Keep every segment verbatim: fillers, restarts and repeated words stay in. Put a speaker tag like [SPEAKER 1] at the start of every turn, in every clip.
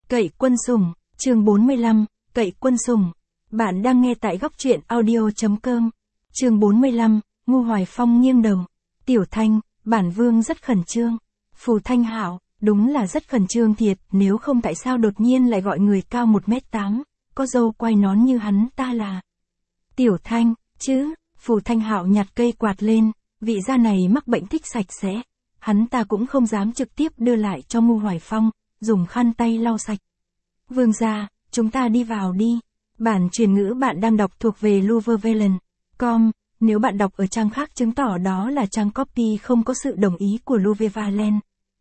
[SPEAKER 1] Cậy quân sủng, chương bốn mươi lăm, Cậy quân sủng. Bạn đang nghe tại góc truyện audio.com. Chương bốn mươi lăm, Ngu Hoài Phong nghiêng đầu. Tiểu Thanh, bản vương rất khẩn trương. Phù Thanh Hạo, đúng là rất khẩn trương thiệt, nếu không tại sao đột nhiên lại gọi người cao một mét tám, có râu quai nón như hắn ta là. Tiểu Thanh, chứ, Phù Thanh Hạo nhặt cây quạt lên, vị gia này mắc bệnh thích sạch sẽ. Hắn ta cũng không dám trực tiếp đưa lại cho Ngu Hoài Phong, dùng khăn tay lau sạch. Vương gia, chúng ta đi vào đi. Bản truyền ngữ bạn đang đọc thuộc về Luvervelen chấm com, nếu bạn đọc ở trang khác chứng tỏ đó là trang copy không có sự đồng ý của Luvervelen.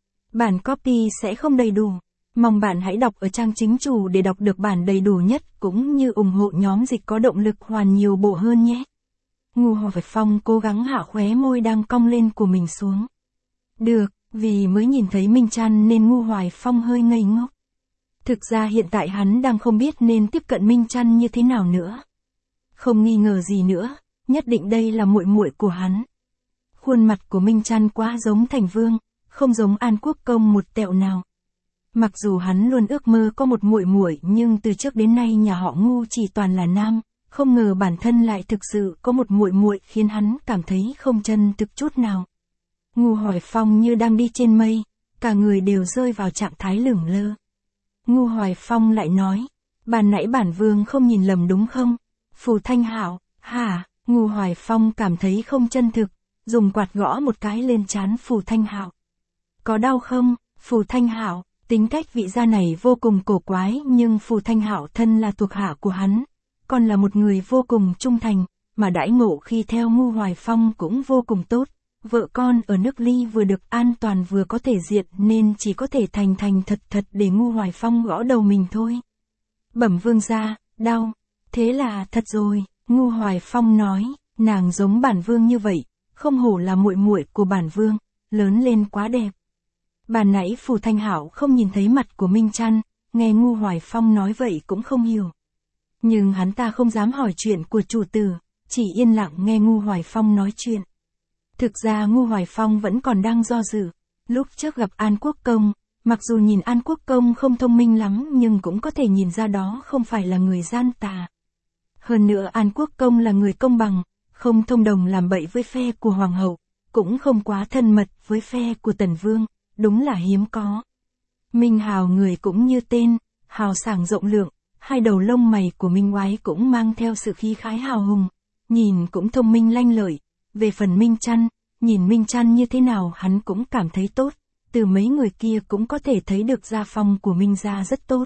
[SPEAKER 1] Bản copy sẽ không đầy đủ. Mong bạn hãy đọc ở trang chính chủ để đọc được bản đầy đủ nhất cũng như ủng hộ nhóm dịch có động lực hoàn nhiều bộ hơn nhé. Ngu Hoài Phong cố gắng hạ khóe môi đang cong lên của mình xuống. Được, vì mới nhìn thấy Minh Trăn nên Ngu Hoài Phong hơi ngây ngốc. Thực ra hiện tại hắn đang không biết nên tiếp cận Minh Trăn như thế nào nữa. Không nghi ngờ gì nữa, nhất định đây là muội muội của hắn. Khuôn mặt của Minh Trăn quá giống Thành Vương, không giống An Quốc Công một tẹo nào. Mặc dù hắn luôn ước mơ có một muội muội nhưng từ trước đến nay nhà họ Ngu chỉ toàn là nam, không ngờ bản thân lại thực sự có một muội muội khiến hắn cảm thấy không chân thực chút nào. Ngu Hoài Phong như đang đi trên mây, cả người đều rơi vào trạng thái lửng lơ. Ngu Hoài Phong lại nói, ban nãy bản vương không nhìn lầm đúng không? Phù Thanh Hạo, hả? Ngu Hoài Phong cảm thấy không chân thực, dùng quạt gõ một cái lên trán Phù Thanh Hạo. Có đau không? Phù Thanh Hạo, tính cách vị gia này vô cùng cổ quái nhưng Phù Thanh Hạo thân là thuộc hạ của hắn, còn là một người vô cùng trung thành, mà đãi ngộ khi theo Ngu Hoài Phong cũng vô cùng tốt. Vợ con ở nước Ly vừa được an toàn vừa có thể diện nên chỉ có thể thành thành thật thật để Ngu Hoài Phong gõ đầu mình thôi. Bẩm vương gia, đau. Thế là thật rồi, Ngu Hoài Phong nói, nàng giống bản vương như vậy, không hổ là muội muội của bản vương, lớn lên quá đẹp. Ban nãy Phù Thanh Hạo không nhìn thấy mặt của Minh Trăn, nghe Ngu Hoài Phong nói vậy cũng không hiểu. Nhưng hắn ta không dám hỏi chuyện của chủ tử, chỉ yên lặng nghe Ngu Hoài Phong nói chuyện. Thực ra Ngu Hoài Phong vẫn còn đang do dự. Lúc trước gặp An Quốc Công, mặc dù nhìn An Quốc Công không thông minh lắm nhưng cũng có thể nhìn ra đó không phải là người gian tà. Hơn nữa An Quốc Công là người công bằng, không thông đồng làm bậy với phe của Hoàng hậu, cũng không quá thân mật với phe của Tần Vương, đúng là hiếm có. Minh Hào người cũng như tên, hào sảng rộng lượng, hai đầu lông mày của Minh Oái cũng mang theo sự khí khái hào hùng, nhìn cũng thông minh lanh lợi. Về phần Minh Trăn, nhìn Minh Trăn như thế nào hắn cũng cảm thấy tốt, từ mấy người kia cũng có thể thấy được gia phong của Minh gia rất tốt.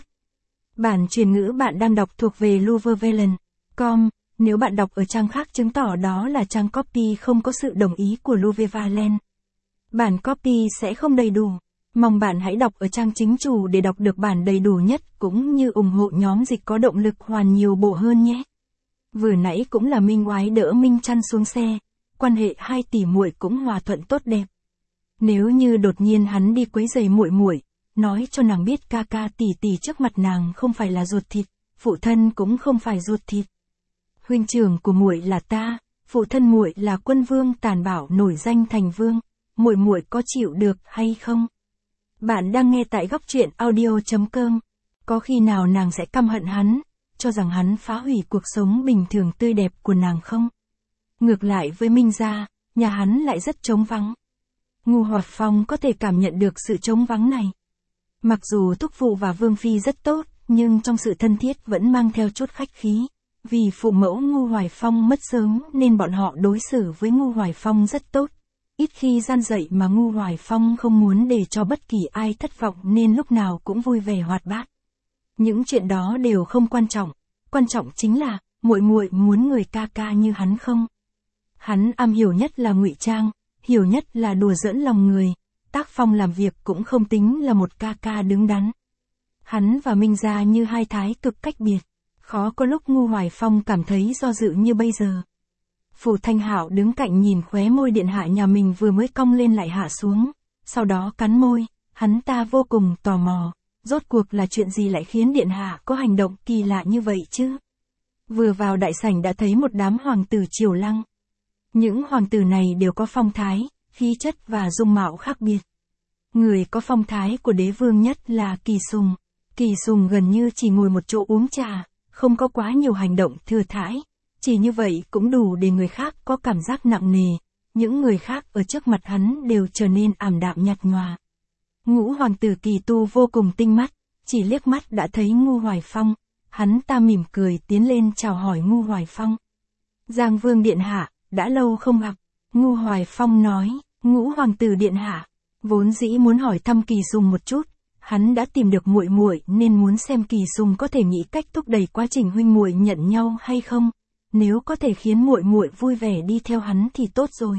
[SPEAKER 1] Bản truyền ngữ bạn đang đọc thuộc về Luvervelen chấm com, nếu bạn đọc ở trang khác chứng tỏ đó là trang copy không có sự đồng ý của Luvervelen. Bản copy sẽ không đầy đủ, mong bạn hãy đọc ở trang chính chủ để đọc được bản đầy đủ nhất cũng như ủng hộ nhóm dịch có động lực hoàn nhiều bộ hơn nhé. Vừa nãy cũng là Minh Oái đỡ Minh Trăn xuống xe. Quan hệ hai tỷ muội cũng hòa thuận tốt đẹp. Nếu như đột nhiên hắn đi quấy rầy muội muội, nói cho nàng biết ca ca tỷ tỷ trước mặt nàng không phải là ruột thịt, phụ thân cũng không phải ruột thịt. Huynh trưởng của muội là ta, phụ thân muội là Quân Vương Tàn Bảo nổi danh thành vương, muội muội có chịu được hay không? Bạn đang nghe tại góc truyện audio.com. Có khi nào nàng sẽ căm hận hắn, cho rằng hắn phá hủy cuộc sống bình thường tươi đẹp của nàng không? Ngược lại với Minh gia, nhà hắn lại rất trống vắng. Ngu Hoài Phong có thể cảm nhận được sự trống vắng này. Mặc dù thúc phụ và Vương Phi rất tốt, nhưng trong sự thân thiết vẫn mang theo chút khách khí. Vì phụ mẫu Ngu Hoài Phong mất sớm nên bọn họ đối xử với Ngu Hoài Phong rất tốt. Ít khi gian dạy mà Ngu Hoài Phong không muốn để cho bất kỳ ai thất vọng nên lúc nào cũng vui vẻ hoạt bát. Những chuyện đó đều không quan trọng, quan trọng chính là muội muội muốn người ca ca như hắn không? Hắn am hiểu nhất là ngụy trang, hiểu nhất là đùa giỡn lòng người, tác phong làm việc cũng không tính là một ca ca đứng đắn. Hắn và Minh gia như hai thái cực cách biệt, khó có lúc Ngu Hoài Phong cảm thấy do dự như bây giờ. Phù Thanh Hạo đứng cạnh nhìn khóe môi điện hạ nhà mình vừa mới cong lên lại hạ xuống, sau đó cắn môi, hắn ta vô cùng tò mò, rốt cuộc là chuyện gì lại khiến điện hạ có hành động kỳ lạ như vậy chứ? Vừa vào đại sảnh đã thấy một đám hoàng tử Triều Lăng. Những hoàng tử này đều có phong thái, khí chất và dung mạo khác biệt. Người có phong thái của đế vương nhất là Kỳ Sùng. Kỳ Sùng gần như chỉ ngồi một chỗ uống trà, không có quá nhiều hành động thừa thãi. Chỉ như vậy cũng đủ để người khác có cảm giác nặng nề. Những người khác ở trước mặt hắn đều trở nên ảm đạm nhạt nhòa. Ngũ hoàng tử Kỳ Tu vô cùng tinh mắt, chỉ liếc mắt đã thấy Ngu Hoài Phong. Hắn ta mỉm cười tiến lên chào hỏi Ngu Hoài Phong. Giang Vương điện hạ, đã lâu không gặp. Ngu Hoài Phong nói, Ngũ hoàng tử điện hạ, vốn dĩ muốn hỏi thăm Kỳ Sùng một chút. Hắn đã tìm được muội muội nên muốn xem Kỳ Sùng có thể nghĩ cách thúc đẩy quá trình huynh muội nhận nhau hay không. Nếu có thể khiến muội muội vui vẻ đi theo hắn thì tốt rồi.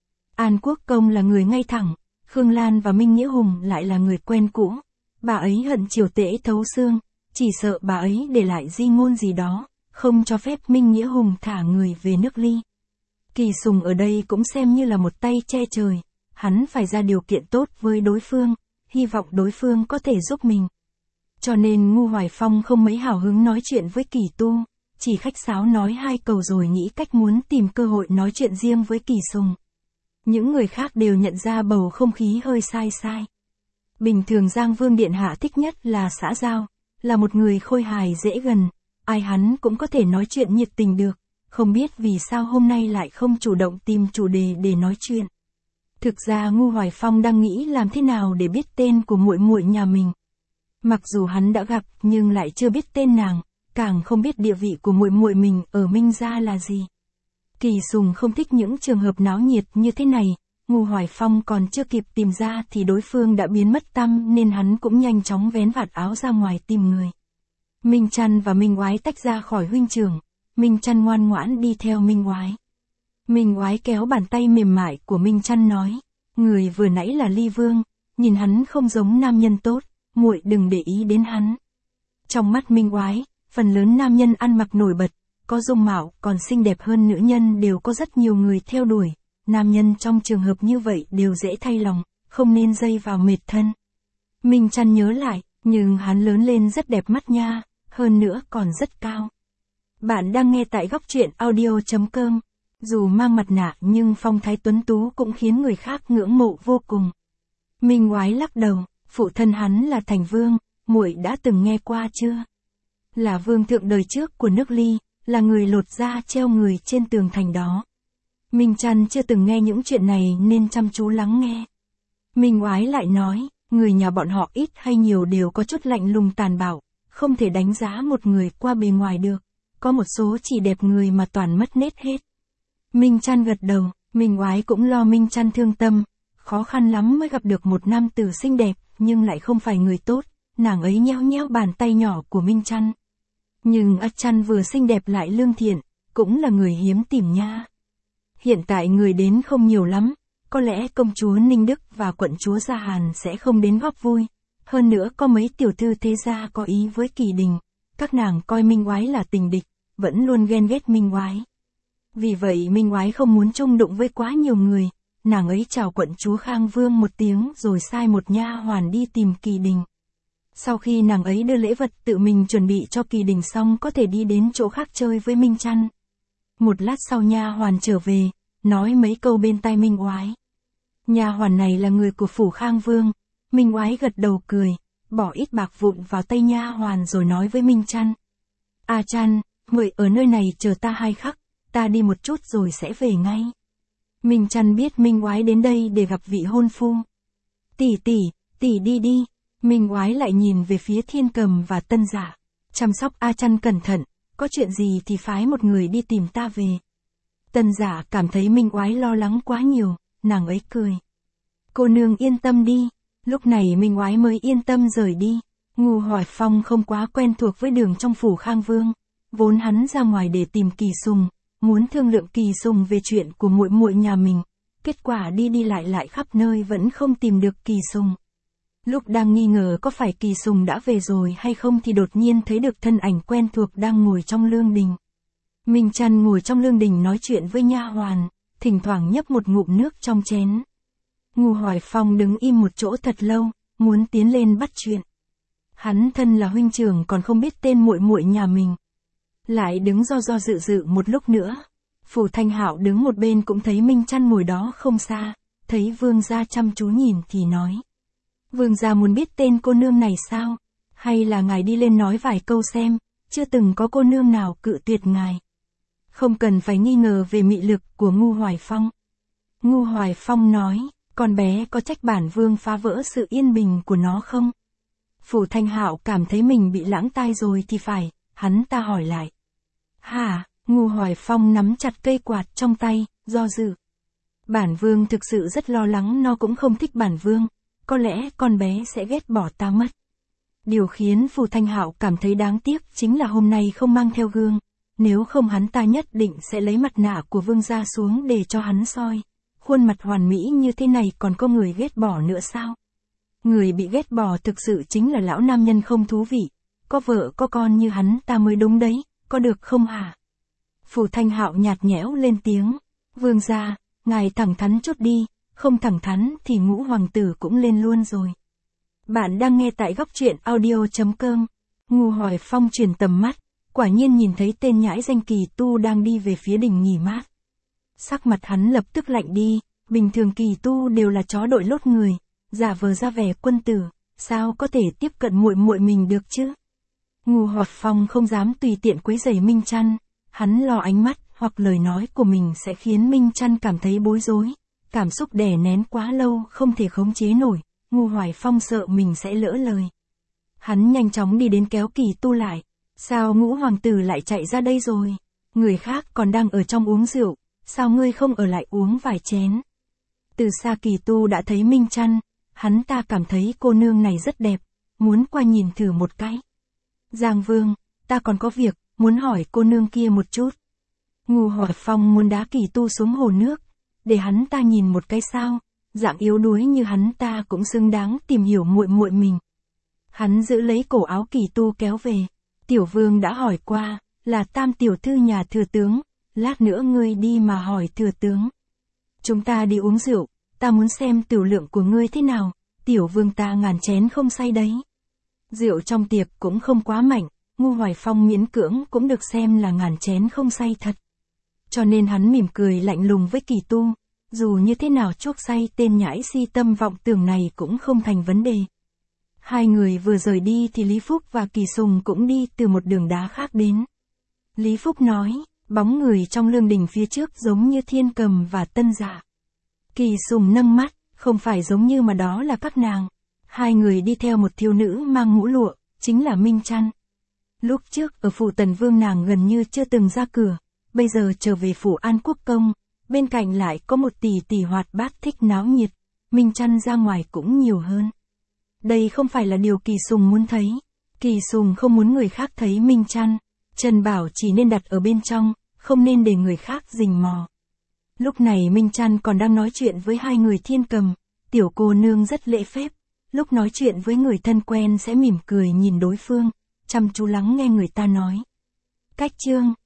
[SPEAKER 1] An Quốc Công là người ngay thẳng, Khương Lan và Minh Nghĩa Hùng lại là người quen cũ. Bà ấy hận Triều Tễ thấu xương, chỉ sợ bà ấy để lại di ngôn gì đó, không cho phép Minh Nghĩa Hùng thả người về nước Ly. Kỳ Sùng ở đây cũng xem như là một tay che trời, hắn phải ra điều kiện tốt với đối phương, hy vọng đối phương có thể giúp mình. Cho nên Ngu Hoài Phong không mấy hào hứng nói chuyện với Kỳ Tu, chỉ khách sáo nói hai câu rồi nghĩ cách muốn tìm cơ hội nói chuyện riêng với Kỳ Sùng. Những người khác đều nhận ra bầu không khí hơi sai sai. Bình thường Giang Vương điện hạ thích nhất là xã giao, là một người khôi hài dễ gần, ai hắn cũng có thể nói chuyện nhiệt tình được, không biết vì sao hôm nay lại không chủ động tìm chủ đề để nói chuyện. Thực ra Ngu Hoài Phong đang nghĩ làm thế nào để biết tên của muội muội nhà mình. Mặc dù hắn đã gặp nhưng lại chưa biết tên nàng, càng không biết địa vị của muội muội mình ở Minh gia là gì. Kỳ Sùng không thích những trường hợp náo nhiệt như thế này, Ngu Hoài Phong còn chưa kịp tìm ra thì đối phương đã biến mất tăm nên hắn cũng nhanh chóng vén vạt áo ra ngoài tìm người. Minh Trăn và Minh Oái tách ra khỏi huynh trưởng, Minh Trăn ngoan ngoãn đi theo Minh Oái. Minh Oái kéo bàn tay mềm mại của Minh Trăn nói, người vừa nãy là Ly Vương, nhìn hắn không giống nam nhân tốt, muội đừng để ý đến hắn. Trong mắt Minh Oái, phần lớn nam nhân ăn mặc nổi bật, có dung mạo còn xinh đẹp hơn nữ nhân đều có rất nhiều người theo đuổi, nam nhân trong trường hợp như vậy đều dễ thay lòng, không nên dây vào mệt thân. Minh Trăn nhớ lại, nhưng hắn lớn lên rất đẹp mắt nha, hơn nữa còn rất cao. Bạn đang nghe tại góc truyện audio chấm com. Dù mang mặt nạ nhưng phong thái tuấn tú cũng khiến người khác ngưỡng mộ vô cùng. Minh Oái lắc đầu, phụ thân hắn là Thành Vương, muội đã từng nghe qua chưa? Là vương thượng đời trước của nước Ly, là người lột da treo người trên tường thành đó. Minh Trăn chưa từng nghe những chuyện này nên chăm chú lắng nghe. Minh Oái lại nói, người nhà bọn họ ít hay nhiều đều có chút lạnh lùng tàn bạo, không thể đánh giá một người qua bề ngoài được. Có một số chỉ đẹp người mà toàn mất nết hết. Minh Trăn gật đầu, Minh Oái cũng lo Minh Trăn thương tâm, khó khăn lắm mới gặp được một nam tử xinh đẹp, nhưng lại không phải người tốt, nàng ấy nhéo nhéo bàn tay nhỏ của Minh Trăn. Nhưng A Trăn vừa xinh đẹp lại lương thiện, cũng là người hiếm tìm nha. Hiện tại người đến không nhiều lắm, có lẽ công chúa Ninh Đức và quận chúa Gia Hàn sẽ không đến góp vui, hơn nữa có mấy tiểu thư thế gia có ý với Kỳ Đình, các nàng coi Minh Oái là tình địch, vẫn luôn ghen ghét Minh Oái. Vì vậy Minh Oái không muốn chung đụng với quá nhiều người, nàng ấy chào quận chúa Khang Vương một tiếng rồi sai một nha hoàn đi tìm Kỳ Đình. Sau khi nàng ấy đưa lễ vật tự mình chuẩn bị cho Kỳ Đình xong có thể đi đến chỗ khác chơi với Minh Trăn. Một lát sau nha hoàn trở về, nói mấy câu bên tai Minh Oái. Nha hoàn này là người của phủ Khang Vương, Minh Oái gật đầu cười, bỏ ít bạc vụn vào tay nha hoàn rồi nói với Minh Trăn. A Trăn, muội ở nơi này chờ ta hai khắc, ta đi một chút rồi sẽ về ngay. Minh Trăn biết Minh Oái đến đây để gặp vị hôn phu. Tỷ tỷ, tỷ đi đi. Minh Oái lại nhìn về phía Thiên Cầm và Tân Giả. Chăm sóc A Trăn cẩn thận, có chuyện gì thì phái một người đi tìm ta về. Tân Giả cảm thấy Minh Oái lo lắng quá nhiều, nàng ấy cười. Cô nương yên tâm đi. Lúc này Minh Oái mới yên tâm rời đi. Ngu Hoài Phong không quá quen thuộc với đường trong phủ Khang Vương, vốn hắn ra ngoài để tìm Kỳ Sùng, muốn thương lượng Kỳ Sùng về chuyện của muội muội nhà mình, kết quả đi đi lại lại khắp nơi vẫn không tìm được Kỳ Sùng. Lúc đang nghi ngờ có phải Kỳ Sùng đã về rồi hay không thì đột nhiên thấy được thân ảnh quen thuộc đang ngồi trong lương đình. Minh Trăn ngồi trong lương đình nói chuyện với nha hoàn, thỉnh thoảng nhấp một ngụm nước trong chén. Ngu Hoài Phong đứng im một chỗ thật lâu, muốn tiến lên bắt chuyện. Hắn thân là huynh trưởng còn không biết tên muội muội nhà mình. Lại đứng do do dự dự một lúc nữa. Phủ Thanh Hạo đứng một bên cũng thấy Minh Trăn ngồi đó không xa, thấy vương gia chăm chú nhìn thì nói. Vương gia muốn biết tên cô nương này sao? Hay là ngài đi lên nói vài câu xem, chưa từng có cô nương nào cự tuyệt ngài. Không cần phải nghi ngờ về mị lực của Ngu Hoài Phong. Ngu Hoài Phong nói, con bé có trách bản vương phá vỡ sự yên bình của nó không? Phủ Thanh Hạo cảm thấy mình bị lãng tai rồi thì phải, hắn ta hỏi lại. Hả? Ngu Hoài Phong nắm chặt cây quạt trong tay, do dự. Bản vương thực sự rất lo lắng nó cũng không thích bản vương, có lẽ con bé sẽ ghét bỏ ta mất. Điều khiến Phủ Thanh Hạo cảm thấy đáng tiếc chính là hôm nay không mang theo gương, nếu không hắn ta nhất định sẽ lấy mặt nạ của vương gia xuống để cho hắn soi. Khuôn mặt hoàn mỹ như thế này còn có người ghét bỏ nữa sao? Người bị ghét bỏ thực sự chính là lão nam nhân không thú vị, có vợ có con như hắn ta mới đúng đấy, có được không hả? Phủ Thanh Hạo nhạt nhẽo lên tiếng, vương gia, ngài thẳng thắn chút đi, không thẳng thắn thì ngũ hoàng tử cũng lên luôn rồi. Bạn đang nghe tại góc truyện audio chấm com. Ngu Hoài Phong chuyển tầm mắt, quả nhiên nhìn thấy tên nhãi danh Kỳ Tu đang đi về phía đình nghỉ mát. Sắc mặt hắn lập tức lạnh đi, bình thường Kỳ Tu đều là chó đội lốt người, giả vờ ra vẻ quân tử, sao có thể tiếp cận muội muội mình được chứ? Ngu Hoài Phong không dám tùy tiện quấy rầy Minh Trăn, hắn lo ánh mắt hoặc lời nói của mình sẽ khiến Minh Trăn cảm thấy bối rối, cảm xúc đè nén quá lâu không thể khống chế nổi, Ngu Hoài Phong sợ mình sẽ lỡ lời. Hắn nhanh chóng đi đến kéo Kỳ Tu lại, sao ngũ hoàng tử lại chạy ra đây rồi? Người khác còn đang ở trong uống rượu, sao ngươi không ở lại uống vài chén? Từ xa Kỳ Tu đã thấy Minh Trăn, hắn ta cảm thấy cô nương này rất đẹp, muốn qua nhìn thử một cái. Giang Vương, ta còn có việc, muốn hỏi cô nương kia một chút. Ngu Hoài Phong muốn đá Kỳ Tu xuống hồ nước, để hắn ta nhìn một cái sao, dạng yếu đuối như hắn ta cũng xứng đáng tìm hiểu muội muội mình. Hắn giữ lấy cổ áo Kỳ Tu kéo về, tiểu vương đã hỏi qua, là tam tiểu thư nhà thừa tướng, lát nữa ngươi đi mà hỏi thừa tướng. Chúng ta đi uống rượu, ta muốn xem tiểu lượng của ngươi thế nào, tiểu vương ta ngàn chén không say đấy. Rượu trong tiệc cũng không quá mạnh, Ngu Hoài Phong miễn cưỡng cũng được xem là ngàn chén không say thật. Cho nên hắn mỉm cười lạnh lùng với Kỳ Tu, dù như thế nào chuốc say tên nhãi si tâm vọng tưởng này cũng không thành vấn đề. Hai người vừa rời đi thì Lý Phúc và Kỳ Sùng cũng đi từ một đường đá khác đến. Lý Phúc nói, bóng người trong lương đình phía trước giống như Thiên Cầm và Tân Dạ. Kỳ Sùng nâng mắt, không phải giống như mà đó là các nàng. Hai người đi theo một thiếu nữ mang mũ lụa, chính là Minh Trăn. Lúc trước ở phủ Tần Vương nàng gần như chưa từng ra cửa, bây giờ trở về phủ An Quốc Công, bên cạnh lại có một tỷ tỷ hoạt bát thích náo nhiệt, Minh Trăn ra ngoài cũng nhiều hơn. Đây không phải là điều Kỳ Sùng muốn thấy. Kỳ Sùng không muốn người khác thấy Minh Trăn. Trần Bảo chỉ nên đặt ở bên trong, không nên để người khác rình mò. Lúc này Minh Trăn còn đang nói chuyện với hai người Thiên Cầm, tiểu cô nương rất lễ phép, lúc nói chuyện với người thân quen sẽ mỉm cười nhìn đối phương, chăm chú lắng nghe người ta nói. Cách chương